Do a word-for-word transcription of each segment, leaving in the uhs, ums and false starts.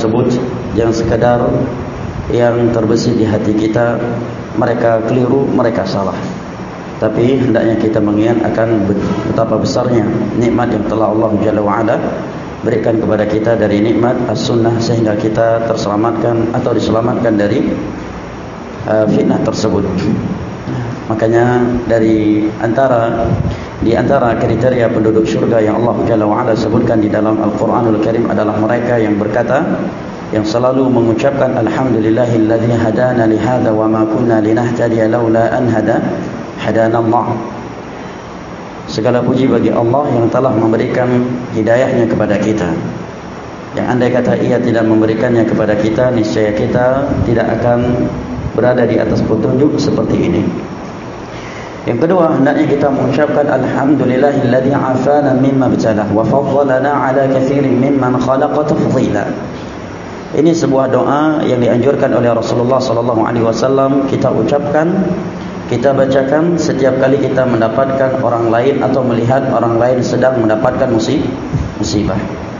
tersebut jangan sekadar yang terbesit di hati kita, mereka keliru, mereka salah. Tapi hendaknya kita mengingat akan betapa besarnya nikmat yang telah Allah Jalla wa'ala berikan kepada kita dari nikmat as-sunnah, sehingga kita terselamatkan atau diselamatkan dari uh, fitnah tersebut. Makanya dari antara di antara kriteria penduduk syurga yang Allah Jalla wa'ala sebutkan di dalam Al-Quranul Karim adalah mereka yang berkata, yang selalu mengucapkan alhamdulillahilladzi hadana li hadza wa ma kunna linahtadiya laula an hada hadana Allah. Segala puji bagi Allah yang telah memberikan hidayahnya kepada kita. Yang andai kata ia tidak memberikannya kepada kita, niscaya kita tidak akan berada di atas petunjuk seperti ini. Yang kedua, hendaknya kita mengucapkan alhamdulillahilladzi afana mimma btalah wa faddalana ala katsirin mimman khalaqa tafdhila. Ini sebuah doa yang dianjurkan oleh Rasulullah sallallahu alaihi wasallam kita ucapkan, kita bacakan setiap kali kita mendapatkan orang lain atau melihat orang lain sedang mendapatkan musibah.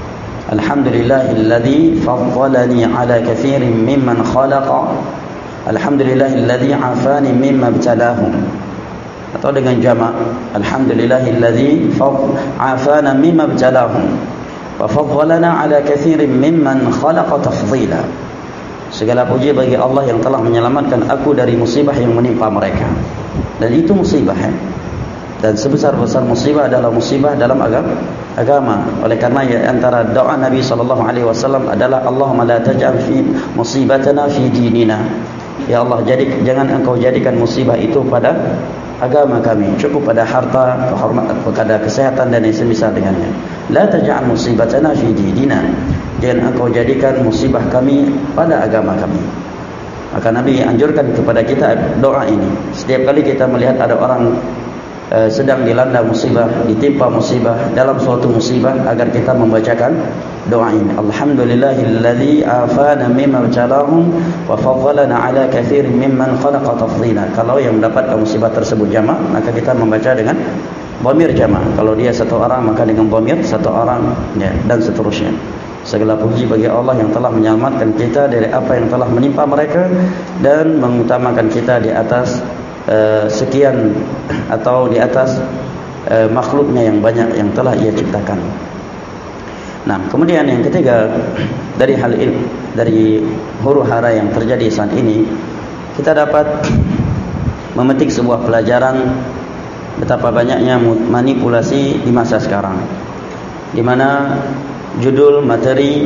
Alhamdulillahilladzi faddalani ala katsirin mimman khalaqa. Alhamdulillahilladzi afani mimma btalahum. Atau dengan jamak, alhamdulillahilladzi afana mimma btalahum wa faddalana ala katsirin mimman khalaqa tafdhila. Segala puji bagi Allah yang telah menyelamatkan aku dari musibah yang menimpa mereka. Dan itu musibah, ya? Dan sebesar-besar musibah adalah musibah dalam agama. agama. Oleh karena ya, antara doa Nabi sallallahu alaihi wasallam adalah Allahumma la taj'al fi musibatana fi dinina. Ya Allah, jadi jangan engkau jadikan musibah itu pada agama kami, cukup pada harta, kehormatan, pada kesehatan dan yang semisal dengannya. La taj'al musibatana fi dinina. Jangan engkau jadikan musibah kami pada agama kami. Maka Nabi anjurkan kepada kita doa ini. Setiap kali kita melihat ada orang uh, sedang dilanda musibah, ditimpa musibah, dalam suatu musibah, agar kita membacakan doa ini. Alhamdulillahilladzi afana mimma btalahum wa faddalana ala katsirin mimman khalaqa tafdhila. Kalau yang mendapatkan musibah tersebut jamak, maka kita membaca dengan dhamir jamak. Kalau dia satu orang, maka dengan dhamir satu orang, ya, dan seterusnya. Segala puji bagi Allah yang telah menyelamatkan kita dari apa yang telah menimpa mereka dan mengutamakan kita di atas uh, sekian atau di atas uh, makhluknya yang banyak yang telah Ia ciptakan. Nah, kemudian yang ketiga, dari hal ini, dari huru-hara yang terjadi saat ini, kita dapat memetik sebuah pelajaran betapa banyaknya manipulasi di masa sekarang, di mana judul materi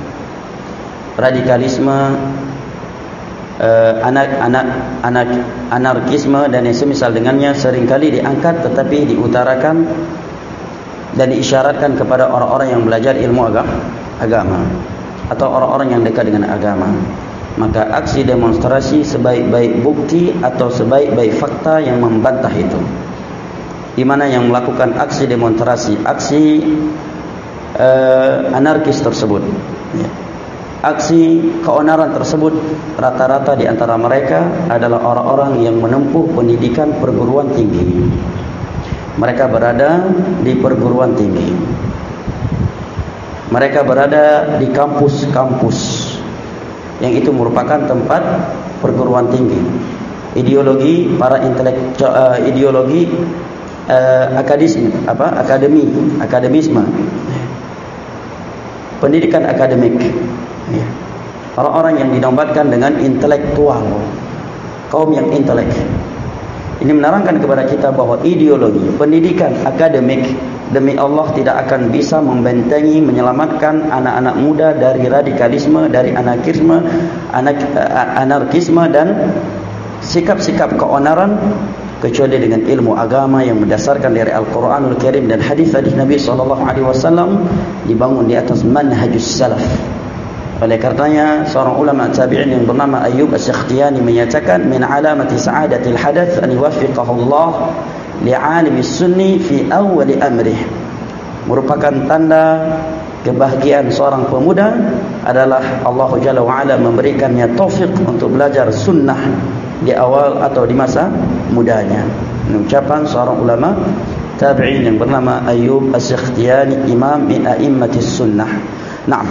radikalisme, eh, anak, anak, anak, anarkisme dan yang semisal dengannya seringkali diangkat, tetapi diutarakan dan diisyaratkan kepada orang-orang yang belajar ilmu agama atau orang-orang yang dekat dengan agama. Maka aksi demonstrasi sebaik-baik bukti atau sebaik-baik fakta yang membantah itu. Di mana yang melakukan aksi demonstrasi, aksi Uh, anarkis tersebut, ya, aksi keonaran tersebut, rata-rata di antara mereka adalah orang-orang yang menempuh pendidikan perguruan tinggi. Mereka berada di perguruan tinggi, mereka berada di kampus-kampus yang itu merupakan tempat perguruan tinggi. Ideologi para intelektual, uh, ideologi uh, akadisme, apa akademi, akademisme, pendidikan akademik, ya. Orang-orang yang dinobatkan dengan intelektual, kaum yang intelek. Ini menerangkan kepada kita bahawa ideologi pendidikan akademik demi Allah tidak akan bisa membentengi, menyelamatkan anak-anak muda dari radikalisme, dari anarkisme, anak, anarkisme dan sikap-sikap keonaran, kecuali dengan ilmu agama yang berdasarkan dari Al-Quranul Karim dan hadis-hadis Nabi sallallahu alaihi wasallam, dibangun di atas manhajus salaf. Oleh karenanya seorang ulama tabi'in yang bernama Ayyub As-Sakhtiyani menyatakan, min alamati sa'adatil hadath an yuwaffiqahu Allah li'alimi sunni fi awwali amrih. Merupakan tanda kebahagiaan seorang pemuda adalah Allah Jalla wa'ala memberikannya taufik untuk belajar sunnah di awal atau di masa mudanya. Ini ucapan seorang ulama tabi'in yang bernama Ayyub As-Sakhtiyani, imam min a'immatis sunnah. Naam.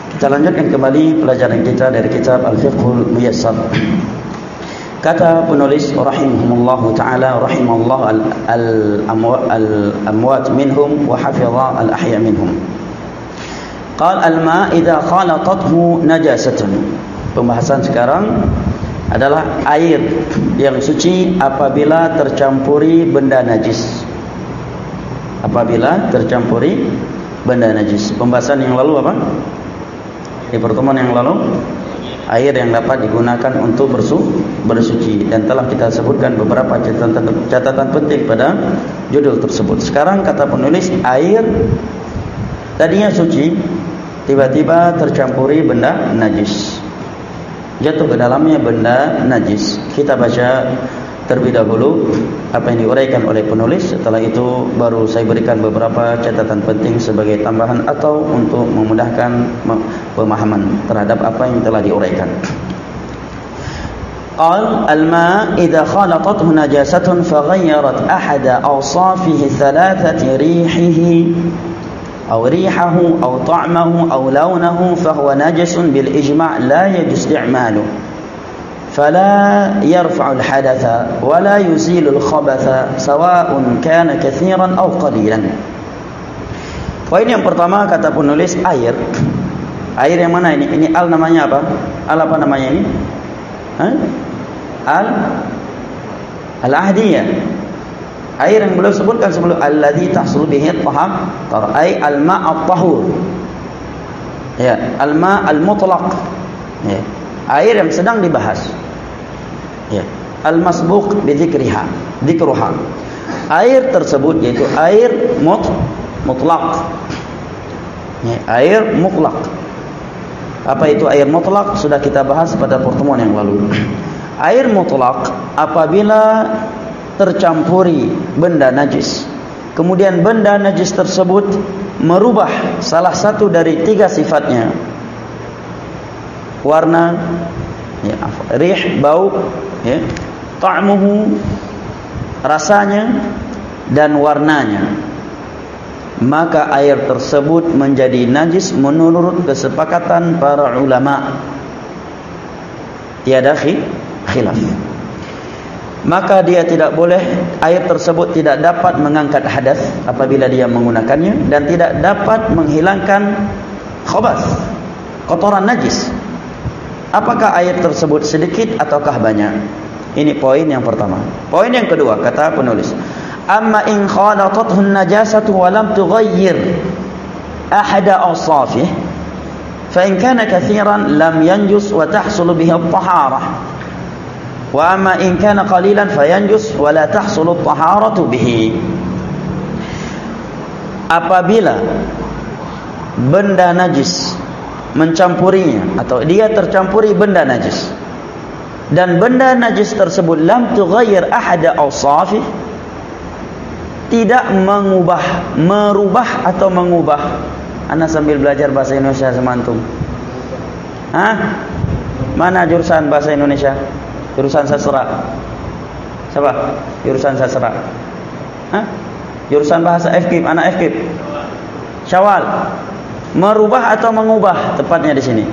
Kita lanjutkan kembali pelajaran kita dari kitab Al-Fiqhul Muyassar. Kata penulis rahimahumullah taala, rahimallahu al-amwat minhum wa hafidha al-ahya minhum. Qal al-ma' idza khalatathu najasatun. Pembahasan sekarang adalah air yang suci apabila tercampuri benda najis. Apabila tercampuri benda najis. Pembahasan yang lalu apa? Di pertemuan yang lalu, air yang dapat digunakan untuk bersu, bersuci, dan telah kita sebutkan beberapa catatan, catatan penting pada judul tersebut. Sekarang kata penulis, air tadinya suci, tiba-tiba tercampuri benda najis, jatuh ke dalamnya benda najis. Kita baca terlebih dahulu apa yang diuraikan oleh penulis. Setelah itu baru saya berikan beberapa catatan penting sebagai tambahan atau untuk memudahkan pemahaman terhadap apa yang telah diuraikan. Qal al-ma' idza khalatathu najasatun faghayyarat ahada awsafihi thalathati rihihi aw rihahu aw ta'mahu aw lawnahu fahuwa najasun bil ijma' la yajuz i'maluhu فلا يرفع الحدث ولا يزيل الخبث سواء كان كثيرا أو قليلا. Poin yang pertama kata penulis, air. Air yang mana ini? Ini al namanya apa? Al apa namanya ini? Hah? Al al-ahdiyah. Air yang beliau sebutkan sebelum alladzi tahsul bihi at-taham, ay al-ma' at-tahur. Ya, al-ma' al-mutlaq. Ya. Air yang sedang dibahas. Ya, al-masbuq bi dzikriha, dzikruha. Air tersebut yaitu air mut mutlaq. Ya, air mutlaq. Apa itu air mutlaq? Sudah kita bahas pada pertemuan yang lalu. Air mutlaq apabila tercampuri benda najis, kemudian benda najis tersebut merubah salah satu dari tiga sifatnya, warna, ya, rih, bau, ya, ta'muhu, rasanya, dan warnanya, maka air tersebut menjadi najis menurut kesepakatan para ulama. Tiada khilaf. Maka dia tidak boleh, air tersebut tidak dapat mengangkat hadas apabila dia menggunakannya, dan tidak dapat menghilangkan khabas, kotoran najis. Apakah air tersebut sedikit ataukah banyak? Ini poin yang pertama. Poin yang kedua kata penulis, amma in khalatathu an-najasatu wa lam tughayyir ahada awsafih fa in kana kathiran lam yanjus wa tahsul bihi at-taharah, wa amma in kana qalilan fayanjus wa la tahsul at-taharatu bihi. Apabila benda najis mencampurinya atau dia tercampuri benda najis, dan benda najis tersebut lam tughayyir ahada awsafih, tidak mengubah, merubah atau mengubah. Ana sambil belajar bahasa Indonesia semantum. Hah? Mana jurusan bahasa Indonesia? Jurusan sastra. Siapa? Jurusan sastra. Hah? Jurusan bahasa F K I P, anak F K I P. Syawal. Merubah atau mengubah tepatnya di sini.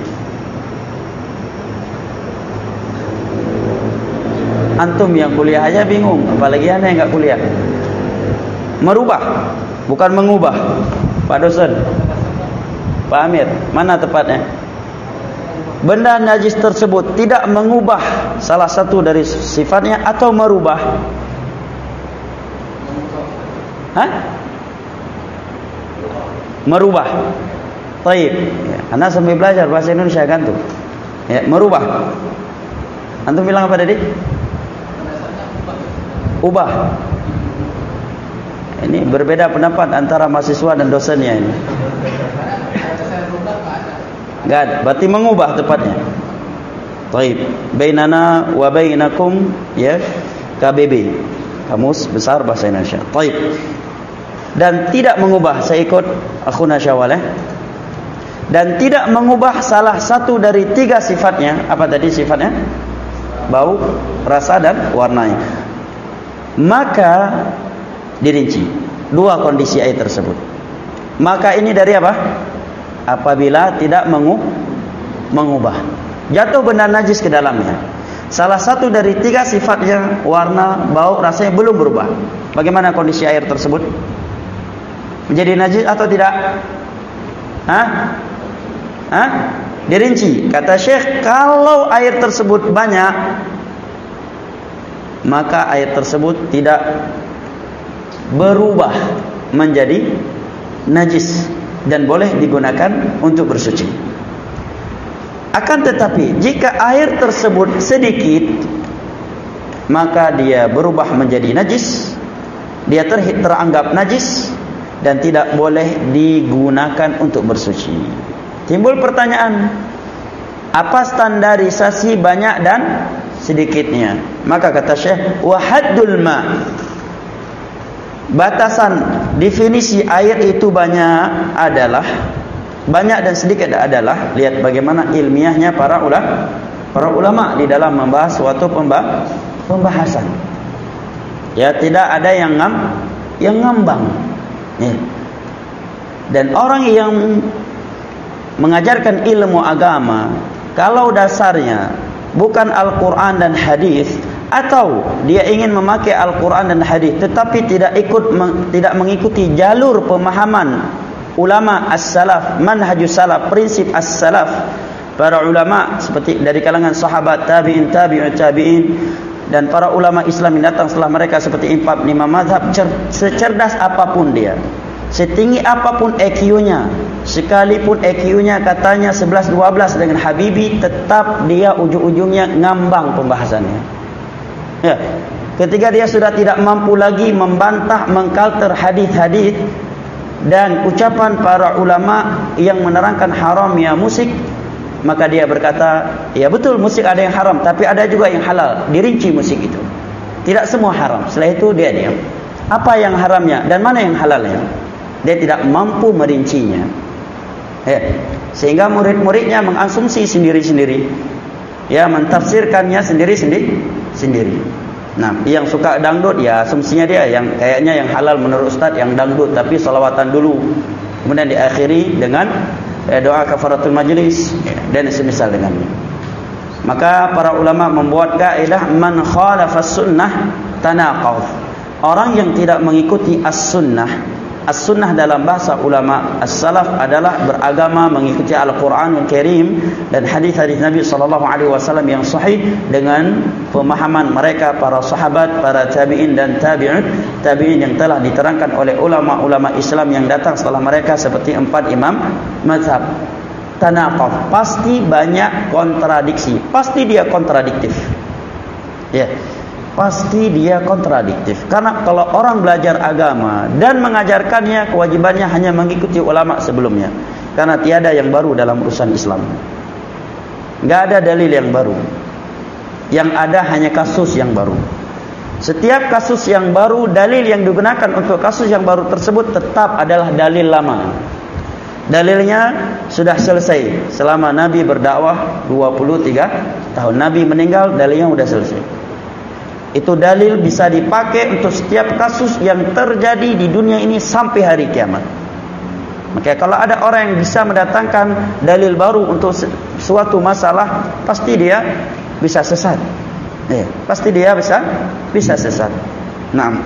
Antum yang kuliah aja bingung, apalagi anda yang enggak kuliah. Merubah, bukan mengubah. Pak dosen, Pak Amir, mana tepatnya? Benda najis tersebut tidak mengubah salah satu dari sifatnya atau merubah. Hah? Merubah. Baik, ya, anda sambil belajar bahasa Indonesia kan tuh. Ya, merubah. Antum bilang apa tadi? Ubah. Ini berbeda pendapat antara mahasiswa dan dosennya ini. Enggak ada, berarti mengubah tepatnya. Baik, bainana wa bainakum, ya, K B B, Kamus Besar Bahasa Indonesia. Baik. Dan tidak mengubah, saya ikut akhuna Syawal, ya. Dan tidak mengubah salah satu dari tiga sifatnya. Apa tadi sifatnya? Bau, rasa, dan warnanya. Maka dirinci dua kondisi air tersebut. Maka ini dari apa? apabila tidak mengu mengubah. Jatuh benda najis ke dalamnya. Salah satu dari tiga sifatnya, warna, bau, rasanya belum berubah. Bagaimana kondisi air tersebut? Menjadi najis atau tidak? Hah? Hah? Dirinci. Kata Syekh, kalau air tersebut banyak, maka air tersebut tidak berubah menjadi najis dan boleh digunakan untuk bersuci. Akan tetapi jika air tersebut sedikit, maka dia berubah menjadi najis, dia ter teranggap najis dan tidak boleh digunakan untuk bersuci. Timbul pertanyaan, apa standarisasi banyak dan sedikitnya? Maka kata Syekh, wa haddul ma, batasan definisi air itu banyak adalah, banyak dan sedikit adalah, lihat bagaimana ilmiahnya para ulama para ulama di dalam membahas suatu pembahasan. Ya, tidak ada yang ngam yang ngambang. Ya. Dan orang yang mengajarkan ilmu agama, kalau dasarnya bukan Al-Quran dan hadis, atau dia ingin memakai Al-Quran dan hadis tetapi tidak ikut tidak mengikuti jalur pemahaman ulama as-salaf, manhajus salaf, prinsip as-salaf, para ulama seperti dari kalangan sahabat, tabi'in, tabi'ut tabi'in, dan para ulama Islam yang datang setelah mereka seperti imam lima mazhab, secerdas apapun dia, setinggi apapun E Q-nya, sekalipun E Q-nya katanya sebelas dua belas dengan Habibie, tetap dia ujung-ujungnya ngambang pembahasannya. Ya, ketika dia sudah tidak mampu lagi membantah, mengkalter hadis-hadis dan ucapan para ulama yang menerangkan haramnya musik, maka dia berkata, ya betul musik ada yang haram, tapi ada juga yang halal. Dirinci musik itu, tidak semua haram. Setelah itu dia diam. Apa yang haramnya dan mana yang halalnya? Dia tidak mampu merincinya. Ya. Sehingga murid-muridnya mengasumsi sendiri-sendiri, ya, mentafsirkannya sendiri-sendiri sendiri. Nah, yang suka dangdut, ya asumsinya dia yang kayaknya yang halal menurut ustaz yang dangdut, tapi salawatan dulu, kemudian diakhiri dengan eh, doa kafaratul majlis, ya, dan semisal dengannya. Maka para ulama membuat kaidah man khalafas sunnah tanaqadh. Orang yang tidak mengikuti as-sunnah, as-sunnah dalam bahasa ulama as-salaf adalah beragama mengikuti Al-Quranul Karim dan hadis-hadis Nabi sallallahu alaihi wasallam yang sahih dengan pemahaman mereka para sahabat, para tabi'in dan tabi'ut tabi'in yang telah diterangkan oleh ulama-ulama Islam yang datang setelah mereka seperti empat imam mazhab. Tanaqadh, pasti banyak kontradiksi, pasti dia kontradiktif. Ya. Pasti dia kontradiktif. Karena kalau orang belajar agama dan mengajarkannya, kewajibannya hanya mengikuti ulama sebelumnya. Karena tiada yang baru dalam urusan Islam. Enggak ada dalil yang baru. Yang ada hanya kasus yang baru. Setiap kasus yang baru, dalil yang digunakan untuk kasus yang baru tersebut tetap adalah dalil lama. Dalilnya sudah selesai selama Nabi berdakwah dua puluh tiga tahun. Nabi meninggal, dalilnya sudah selesai. Itu dalil bisa dipakai untuk setiap kasus yang terjadi di dunia ini sampai hari kiamat. Maka kalau ada orang yang bisa mendatangkan dalil baru untuk suatu masalah, pasti dia bisa sesat. Ya, pasti dia bisa bisa sesat. Nah,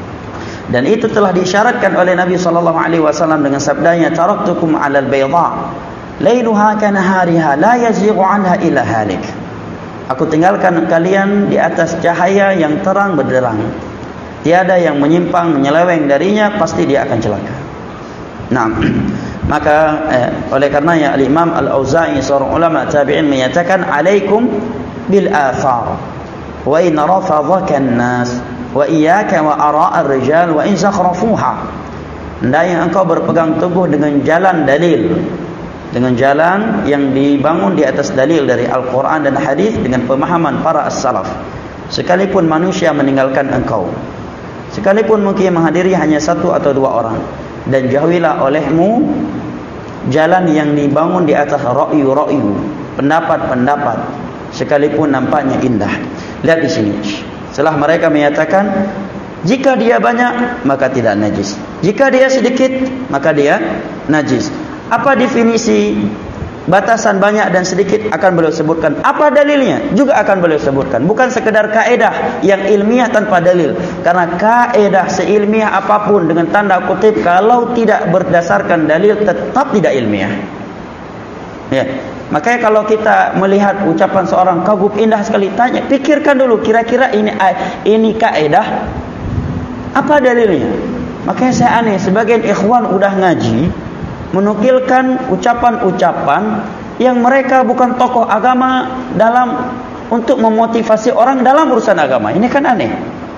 dan itu telah diisyaratkan oleh Nabi sallallahu alaihi wasallam dengan sabdanya, taraktukum 'alal bayda lailuha kanahariha la yazighu 'anha illa halik. Aku tinggalkan kalian di atas cahaya yang terang benderang. Tiada yang menyimpang menyeleweng darinya, pasti dia akan celaka. Nah, maka eh, oleh karenanya Al-Imam Al-Auza'i seorang ulama tabi'in menyatakan, "Alaikum bil athar wa in rafadhaka an-nas wa iyyaka wa ara' ar-rijal wa in zakhrafuha." Hendaknya engkau berpegang teguh dengan jalan dalil, dengan jalan yang dibangun di atas dalil dari Al-Quran dan hadis dengan pemahaman para as-salaf. Sekalipun manusia meninggalkan engkau, sekalipun mungkin menghadiri hanya satu atau dua orang, dan jauhilah olehmu jalan yang dibangun di atas ra'yu-ra'yu, pendapat-pendapat, sekalipun nampaknya indah. Lihat di sini. Setelah mereka menyatakan jika dia banyak maka tidak najis, jika dia sedikit maka dia najis. Apa definisi batasan banyak dan sedikit? Akan beliau sebutkan. Apa dalilnya? Juga akan beliau sebutkan. Bukan sekedar kaedah yang ilmiah tanpa dalil. Karena kaedah seilmiah apapun dengan tanda kutip, kalau tidak berdasarkan dalil, tetap tidak ilmiah. Ya. Makanya kalau kita melihat ucapan seorang kagum indah sekali, tanya, pikirkan dulu, kira-kira ini ini kaedah, apa dalilnya? Makanya saya aneh, sebagian ikhwan udah ngaji menukilkan ucapan-ucapan yang mereka bukan tokoh agama dalam untuk memotivasi orang dalam urusan agama. Ini kan aneh.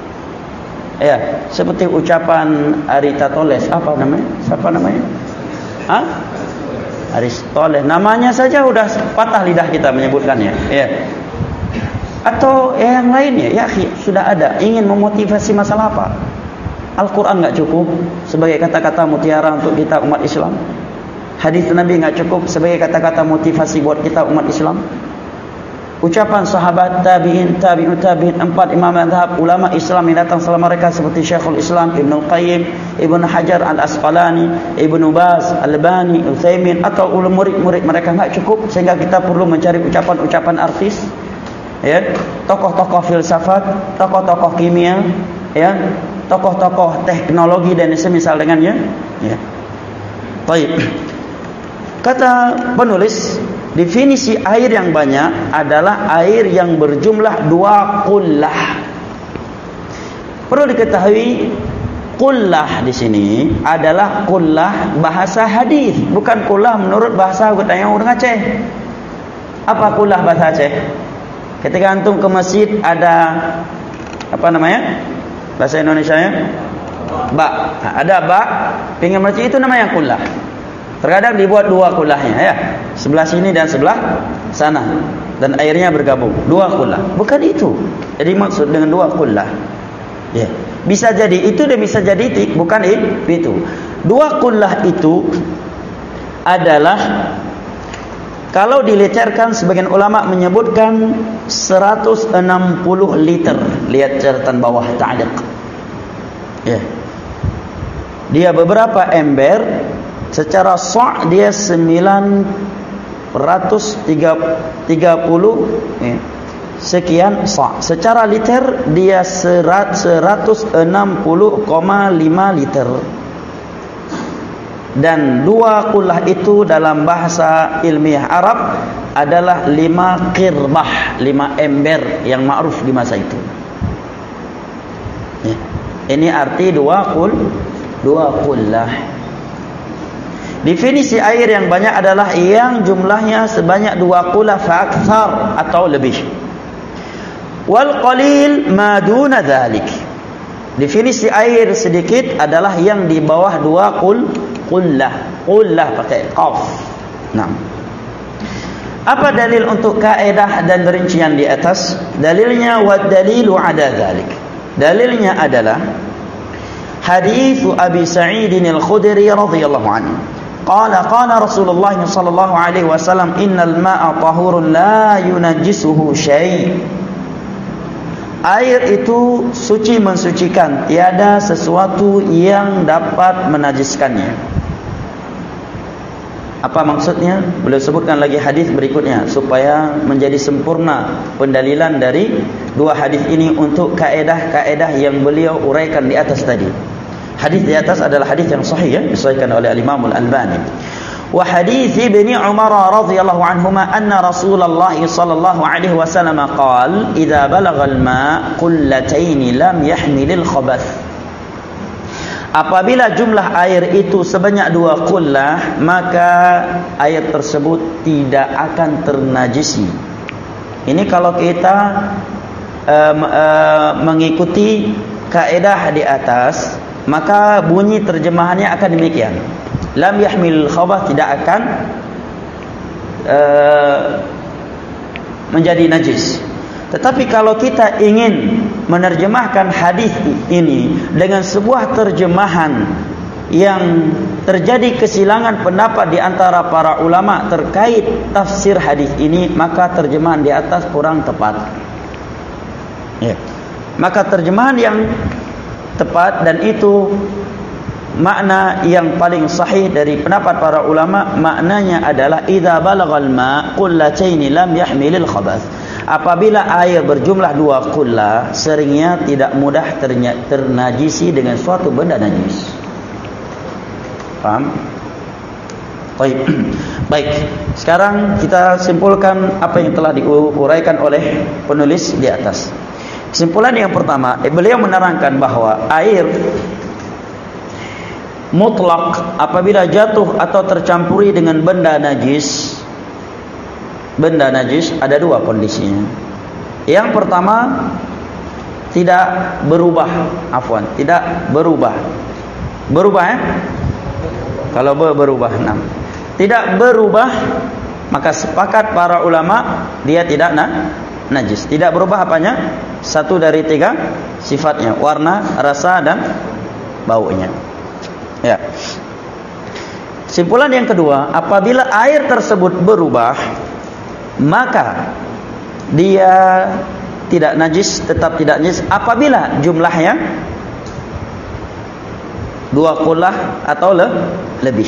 Ya, seperti ucapan Aristoteles, apa namanya? Siapa namanya? Hah? Aristoteles. Namanya saja udah patah lidah kita menyebutkannya. Ya. Atau ya, yang lainnya, ya sudah ada ingin memotivasi masalah apa? Al-Quran enggak cukup sebagai kata-kata mutiara untuk kita umat Islam. Hadis Nabi enggak cukup sebagai kata-kata motivasi buat kita umat Islam. Ucapan sahabat, tabi'in, tabi'ut tabi'in, empat imam mazhab, ulama Islam yang datang setelah mereka seperti Syekhul Islam Ibnu Qayyim, Ibnu Hajar Al-Asqalani, Ibnu Baz, Albani, Utsaimin, atau ulama murid-murid mereka enggak cukup sehingga kita perlu mencari ucapan-ucapan artis, ya, tokoh-tokoh filsafat, tokoh-tokoh kimia, ya, tokoh-tokoh teknologi dan semisal dengannya, ya. Baik. Kata penulis, definisi air yang banyak adalah air yang berjumlah dua qullah. Perlu diketahui, qullah di sini adalah qullah bahasa hadis, bukan qullah menurut bahasa yang orang Aceh. Apa qullah bahasa Aceh? Ketika antum ke masjid ada apa namanya? Bahasa Indonesianya ba. Ada ba, pinggir masjid itu namanya qullah. Terkadang dibuat dua kullahnya, ya, sebelah sini dan sebelah sana, dan airnya bergabung, dua kullah. Bukan itu jadi maksud dengan dua kullah, ya. Bisa jadi itu dan bisa jadi itu, bukan itu. Dua kullah itu adalah, kalau dilecerkan, sebagian ulama menyebutkan seratus enam puluh liter. Lihat catatan bawah ta'liq, ya. Dia beberapa ember. Secara sa' dia sembilan ratus tiga puluh eh, sekian sa'. Secara liter dia seratus enam puluh koma lima liter. Dan dua qullah itu dalam bahasa ilmiah Arab adalah lima qirbah, lima ember yang ma'ruf di masa itu. Ya. Ini arti dua qul, dua qullah. Definisi air yang banyak adalah yang jumlahnya sebanyak dua qullah fa'akthar atau lebih. Wal qalil ma duna dzalik. Definisi air sedikit adalah yang di bawah dua qul qullah. Qullah pakai qaf. Nah. Apa dalil untuk kaedah dan rincian di atas? Dalilnya wa dalilu ada dzalik. Dalilnya adalah hadis Abi Sa'id Al-Khudri radhiyallahu anhu. Qala qala Rasulullah sallallahu alaihi wasallam innal ma'a tahurun la yunajjisuhu syai'. Air itu suci mensucikan, tiada sesuatu yang dapat menajiskannya. Apa maksudnya? Beliau sebutkan lagi hadis berikutnya supaya menjadi sempurna pendalilan dari dua hadis ini untuk kaedah-kaedah yang beliau uraikan di atas tadi. Hadis di atas adalah hadis yang sahih, ya, disahihkan oleh Imam Al-Albani. Wa hadis Ibnu Umar radhiyallahu anhuma anna Rasulullah sallallahu alaihi wasallam qala idza balagha al-ma' qullatayn lam yahmilil khabath. Apabila jumlah air itu sebanyak dua qullah, maka air tersebut tidak akan ternajisi. Ini kalau kita uh, uh, mengikuti kaedah di atas, maka bunyi terjemahannya akan demikian. Lam yahmil khabath, tidak akan uh, menjadi najis. Tetapi kalau kita ingin menerjemahkan hadis ini dengan sebuah terjemahan yang terjadi kesilangan pendapat di antara para ulama terkait tafsir hadis ini, maka terjemahan di atas kurang tepat. Ya. Maka terjemahan yang tepat, dan itu makna yang paling sahih dari pendapat para ulama, maknanya adalah idza balagal ma qullataini lam yahmilil khabath. Apabila air berjumlah dua qullah, seringnya tidak mudah ternajisi dengan suatu benda najis. Paham? Baik. Baik. Sekarang kita simpulkan apa yang telah diuraikan oleh penulis di atas. Kesimpulan yang pertama, beliau menerangkan bahwa air mutlak apabila jatuh atau tercampuri dengan benda najis, benda najis ada dua kondisinya. Yang pertama, tidak berubah, afwan, tidak berubah. Berubah ya? Kalau berubah, enam. Tidak berubah, maka sepakat para ulama dia tidak na, najis. Tidak berubah apanya? Satu dari tiga sifatnya, warna, rasa dan baunya. Ya. Kesimpulan yang kedua, apabila air tersebut berubah, maka dia tidak najis, tetap tidak najis apabila jumlahnya dua qullah atau le, lebih.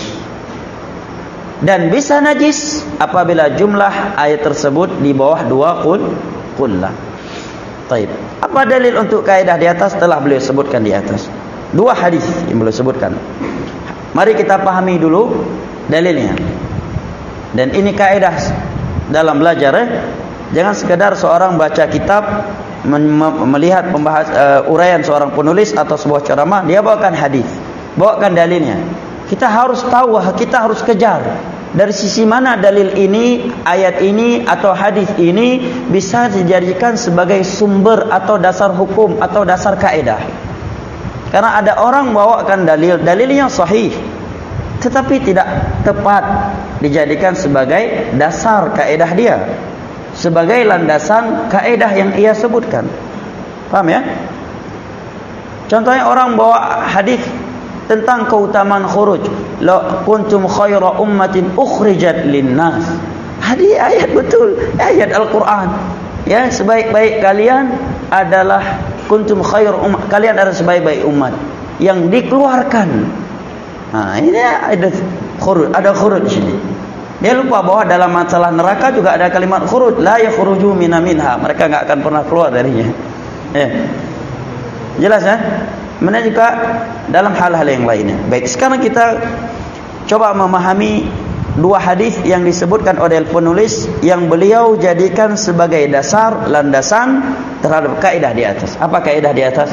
Dan bisa najis apabila jumlah air tersebut di bawah dua qullah. Taib. Apa dalil untuk kaidah di atas? Telah beliau sebutkan di atas. Dua hadis yang beliau sebutkan. Mari kita pahami dulu dalilnya. Dan ini kaidah dalam belajar eh? Jangan sekedar seorang baca kitab, melihat pembahas uh, uraian seorang penulis atau sebuah ceramah, dia bawakan hadis, bawakan dalilnya. Kita harus tahu, kita harus kejar dari sisi mana dalil ini, ayat ini atau hadis ini bisa dijadikan sebagai sumber atau dasar hukum atau dasar kaidah. Karena ada orang bawakan dalil, dalilnya sahih, tetapi tidak tepat dijadikan sebagai dasar kaidah dia, sebagai landasan kaidah yang ia sebutkan. Paham ya? Contohnya orang bawa hadis tentang keutamaan khuruj, la kuntum khaira ummatin ukhrijat linnas. Hadis ayat betul, ayat Al-Qur'an. Ya, sebaik-baik kalian adalah kuntum khair umat, kalian adalah sebaik-baik umat yang dikeluarkan. Nah, ini ada khuruj, ada khuruj di sini. Dia lupa bahwa dalam masalah neraka juga ada kalimat khuruj, la yakhruju minha minha. Mereka enggak akan pernah keluar darinya. Ya. Jelas ya? Mana juga dalam hal-hal yang lainnya. Baik, sekarang kita coba memahami dua hadis yang disebutkan oleh penulis yang beliau jadikan sebagai dasar, landasan terhadap kaidah di atas. Apa kaidah di atas?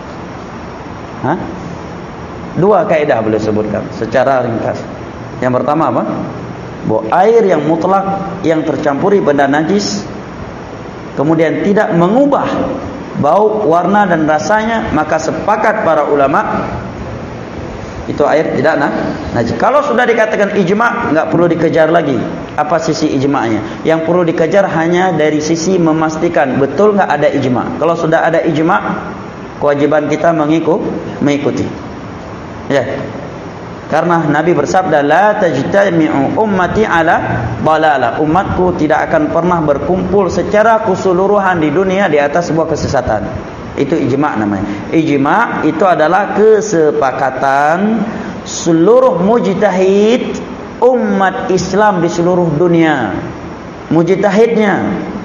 Hah? Dua kaidah beliau sebutkan secara ringkas. Yang pertama apa? Bahwa air yang mutlak yang tercampuri benda najis kemudian tidak mengubah bau, warna dan rasanya, maka sepakat para ulama itu air tidak nah, najis. Kalau sudah dikatakan ijma', enggak perlu dikejar lagi apa sisi ijma'nya. Yang perlu dikejar hanya dari sisi memastikan betul enggak ada ijma'. Kalau sudah ada ijma', kewajiban kita mengikut mengikuti. Ya. Karena Nabi bersabda, la tajtami'u ummati ala dalalah. Umatku tidak akan pernah berkumpul secara keseluruhan di dunia di atas sebuah kesesatan. Itu ijma' namanya. Ijma' itu adalah kesepakatan seluruh mujtahid umat Islam di seluruh dunia. Mujtahidnya,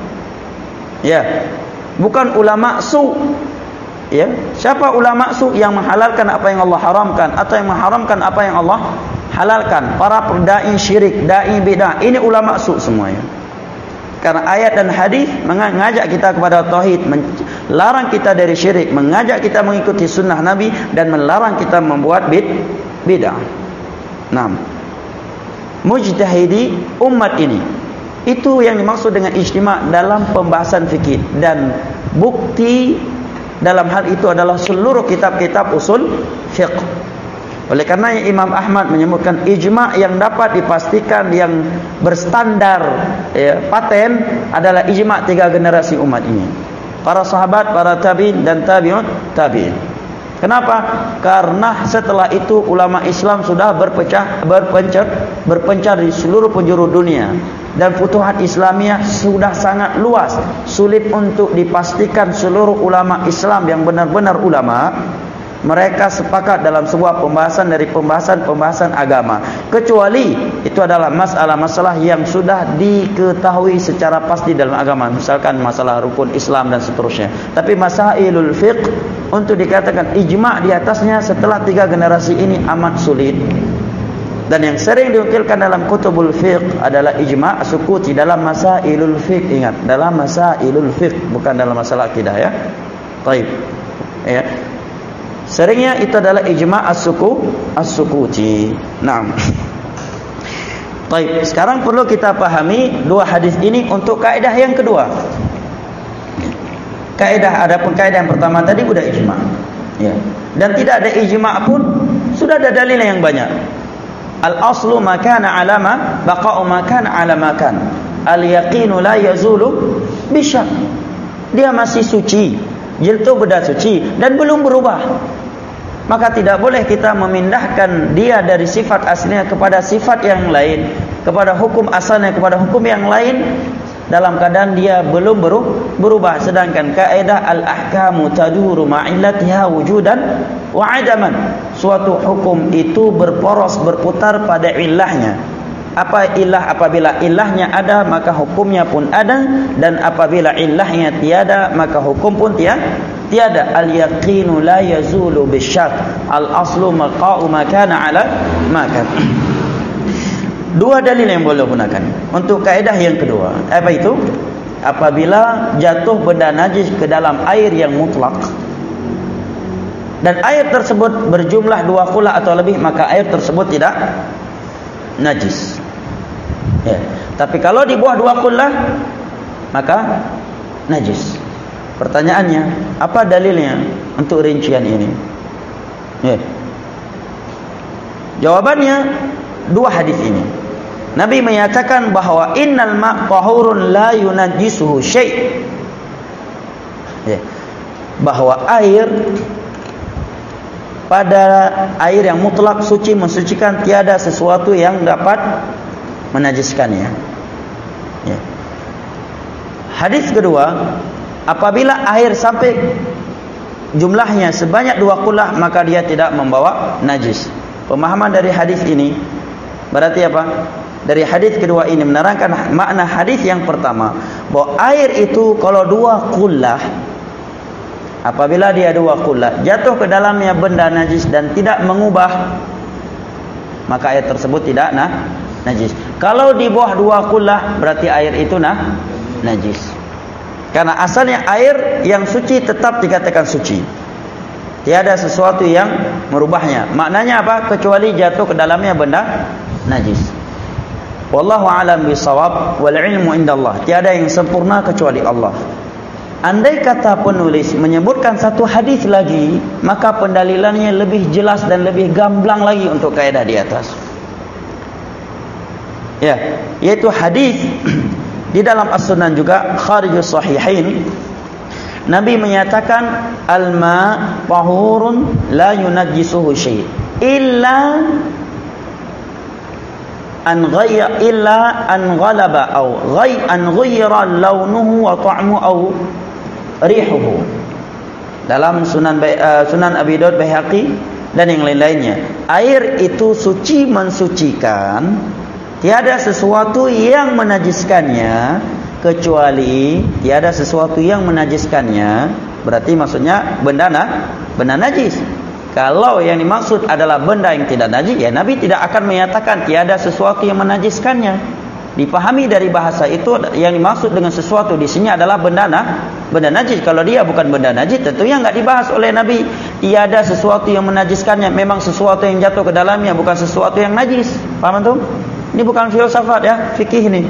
ya, bukan ulama su. Ya, siapa ulama su yang menghalalkan apa yang Allah haramkan atau yang mengharamkan apa yang Allah halalkan? Para dai syirik, dai bid'ah. Ini ulama su semuanya. Karena ayat dan hadis mengajak kita kepada tauhid, melarang kita dari syirik, mengajak kita mengikuti sunnah Nabi dan melarang kita membuat bid bid'ah. Naam. Mujtahidi umat ini. Itu yang dimaksud dengan ijtima' dalam pembahasan fikih, dan bukti dalam hal itu adalah seluruh kitab-kitab usul fiqh. Oleh karena Imam Ahmad menyebutkan ijma' yang dapat dipastikan, yang berstandar, ya, paten adalah ijma' tiga generasi umat ini. Para sahabat, para tabi'in dan tabi'ut tabi'in. Kenapa? Karena setelah itu ulama Islam sudah berpecah, berpencar, berpencar di seluruh penjuru dunia. Dan futuhat Islamiyah sudah sangat luas, sulit untuk dipastikan seluruh ulama Islam yang benar-benar ulama mereka sepakat dalam sebuah pembahasan dari pembahasan-pembahasan agama, kecuali itu adalah masalah-masalah yang sudah diketahui secara pasti dalam agama, misalkan masalah rukun Islam dan seterusnya. Tapi masailul fiqh untuk dikatakan ijma' di atasnya setelah tiga generasi ini amat sulit. Dan yang sering diukilkan dalam kutubul fiqh adalah ijma' sukuti dalam masailul fiqh. Ingat, dalam masailul fiqh, bukan dalam masalah akidah ya. Baik. Ya. Seringnya itu adalah ijma' as-suku as-sukuti. Naam. Baik, sekarang perlu kita pahami dua hadis ini untuk kaidah yang kedua. Kaidah, adapun kaidah yang pertama tadi sudah ijma'. Ya. Dan tidak ada ijma' pun sudah ada dalil yang banyak. Al-aslu ma kana 'ala ma baqa'u ma kana 'ala ma kana. Al-yaqinu la yazulu bisyak. Dia masih suci, jiltu benda suci dan belum berubah. Maka tidak boleh kita memindahkan dia dari sifat aslinya kepada sifat yang lain, kepada hukum asalnya kepada hukum yang lain dalam keadaan dia belum berubah. Sedangkan kaidah al-ahkamu taduru ma'illatiha wujudan wa 'adaman. Suatu hukum itu berporos, berputar pada ilahnya. Apa ilah? Apabila ilahnya ada, maka hukumnya pun ada, dan apabila ilahnya tiada, maka hukum pun tiada. Tiada. Al-yaqinu la yazulu bisyak. Al-aslu maqa'u ma kana 'ala ma kana. Dua dalil yang boleh gunakan untuk kaidah yang kedua. Apa itu? Apabila jatuh benda najis ke dalam air yang mutlak dan air tersebut berjumlah dua kula atau lebih, maka air tersebut tidak najis. Ya. Tapi kalau di bawah dua kula, maka najis. Pertanyaannya, apa dalilnya untuk rincian ini? Ya. Jawabannya dua hadis ini. Nabi menyatakan bahwa innal ma' tahurun la yunajjisuhu syai'. Ya. Bahwa air pada air yang mutlak suci mensucikan, tiada sesuatu yang dapat menajiskannya. Ya. Hadis kedua, apabila air sampai jumlahnya sebanyak dua kulah, maka dia tidak membawa najis. Pemahaman dari hadis ini berarti apa? Dari hadis kedua ini menerangkan makna hadis yang pertama, bahwa air itu kalau dua kulah, apabila dia dua kulah jatuh ke dalamnya benda najis dan tidak mengubah, maka air tersebut tidak nah, najis. Kalau di bawah dua kulah, berarti air itu nah, najis. Karena asalnya air yang suci tetap dikatakan suci, tiada sesuatu yang merubahnya. Maknanya apa? Kecuali jatuh ke dalamnya benda najis. Wallahu a'lam bishawab, wal ilmu indallah. Tiada yang sempurna kecuali Allah. Andai kata penulis menyebutkan satu hadis lagi, maka pendalilannya lebih jelas dan lebih gamblang lagi untuk kaidah di atas. Ya, yaitu hadis di dalam As-Sunan juga kharijus sahihain. Nabi menyatakan al-ma' tahurun la yunajjisuhu syai' illa an ghayya illa an ghalaba aw ghay an ghayyara launuhu wa ta'muhu aw rihuhu. Dalam Sunan uh, Sunan Abi Daud, Baihaqi dan yang lain-lainnya, air itu suci mensucikan, tiada sesuatu yang menajiskannya, kecuali tiada sesuatu yang menajiskannya, berarti maksudnya benda nah, benda najis. Kalau yang dimaksud adalah benda yang tidak najis, ya Nabi tidak akan menyatakan tiada sesuatu yang menajiskannya. Dipahami dari bahasa itu, yang dimaksud dengan sesuatu di sini adalah benda nah, benda najis. Kalau dia bukan benda najis, tentunya enggak dibahas oleh Nabi. Tiada sesuatu yang menajiskannya, memang sesuatu yang jatuh ke dalamnya, bukan sesuatu yang najis. Paham antum? Ini bukan filsafat ya, fikih ini.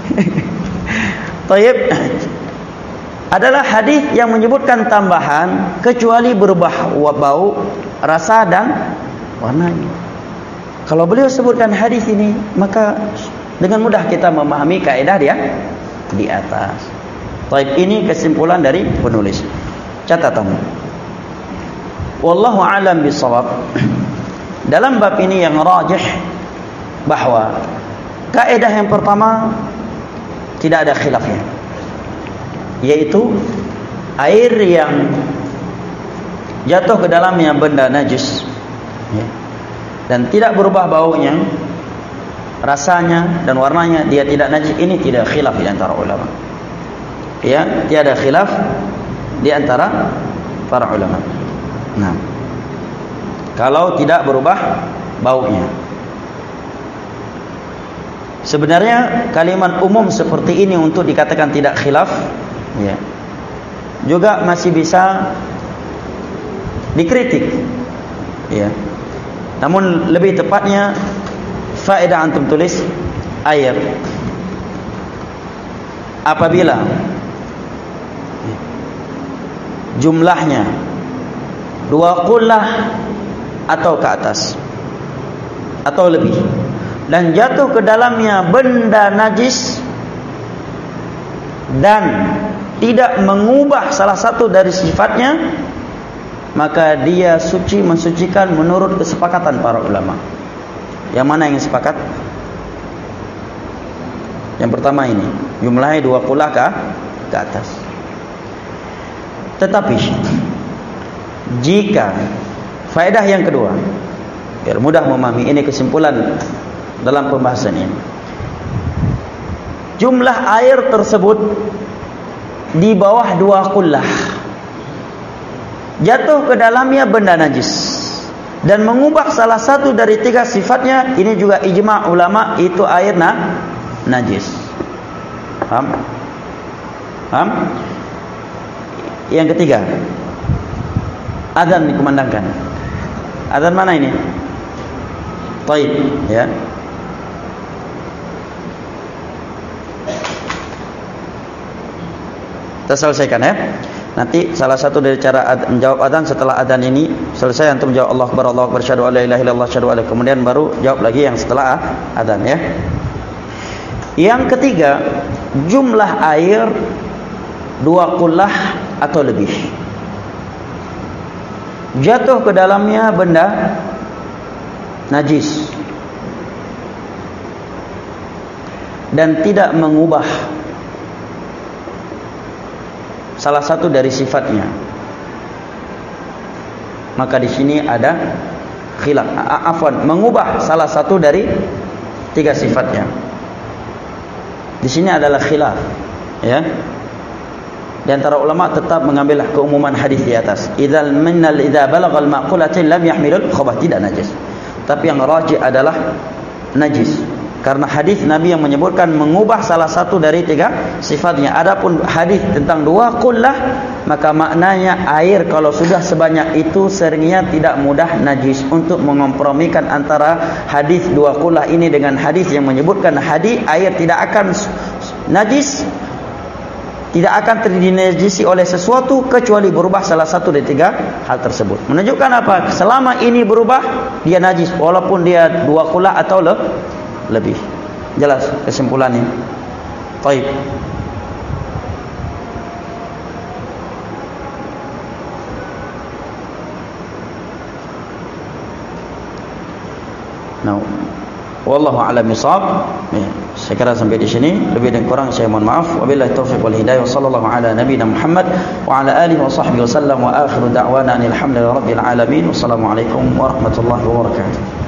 Taib. Adalah hadis yang menyebutkan tambahan kecuali berubah bau, rasa dan warnanya. Kalau beliau sebutkan hadis ini, maka dengan mudah kita memahami kaidah dia di atas. Taib, ini kesimpulan dari penulis. Catatan. Wallahu a'lam bishawab. Dalam bab ini yang rajih bahwa kaidah yang pertama tidak ada khilafnya, yaitu air yang jatuh ke dalamnya benda najis, ya, dan tidak berubah baunya, rasanya dan warnanya, dia tidak najis, ini tidak khilaf di antara ulama. Ya, tiada khilaf di antara para ulama. Nah, kalau tidak berubah baunya. Sebenarnya kalimat umum seperti ini untuk dikatakan tidak khilaf, ya, juga masih bisa dikritik, ya. Namun lebih tepatnya faedah antum tulis air apabila jumlahnya dua qullah atau ke atas atau lebih, dan jatuh ke dalamnya benda najis dan tidak mengubah salah satu dari sifatnya, maka dia suci mensucikan menurut kesepakatan para ulama. Yang mana yang sepakat? Yang pertama ini, jumlahnya dua qullah ke, ke atas. Tetapi jika faedah yang kedua, biar mudah memahami, ini kesimpulan dalam pembahasan ini, jumlah air tersebut di bawah dua qullah, jatuh ke dalamnya benda najis dan mengubah salah satu dari tiga sifatnya, ini juga ijma' ulama, itu air na, najis. Paham? Paham? Yang ketiga, adzan dikumandangkan. Adzan mana ini? Taib, ya. Kita selesaikan, ya. Nanti salah satu dari cara ad, menjawab adzan setelah adzan ini selesai, antum jawab Allahu Akbar, Allahu Akbar, syahadu alla ilaha illallah, syahadu alla, kemudian baru jawab lagi yang setelah adzan, ya. Yang ketiga, jumlah air dua qullah atau lebih, jatuh ke dalamnya benda najis dan tidak mengubah salah satu dari sifatnya, maka di sini ada khilaf. Afwan, mengubah salah satu dari tiga sifatnya. Di sini adalah khilaf, ya. Di antara ulama tetap mengambil keumuman hadis di atas. Idzal minnal idza balagal maqulatin lam yahmilul khabath, tidak najis. Tapi yang rajih adalah najis, karena hadis Nabi yang menyebutkan mengubah salah satu dari tiga sifatnya. Adapun hadis tentang dua qullah, maka maknanya air kalau sudah sebanyak itu seringnya tidak mudah najis. Untuk mengompromikan antara hadis dua qullah ini dengan hadis yang menyebutkan hadis air tidak akan najis, tidak akan terdinajisi oleh sesuatu kecuali berubah salah satu dari tiga hal tersebut. Menunjukkan apa? Selama ini berubah, dia najis walaupun dia dua qullah atau le lebih. Jelas kesimpulannya. Baik. Nah, wallahu a'lam bishawab. Saya kira sampai di sini, lebih dan kurang saya mohon maaf. Wabillahi taufiq wal hidayah. Wassallallahu ala nabiyyina Muhammad wa ala alihi wa sahbihi wasallam, wa akhiru da'wana alhamdulillahi rabbil alamin. Wassalamualaikum warahmatullahi wabarakatuh.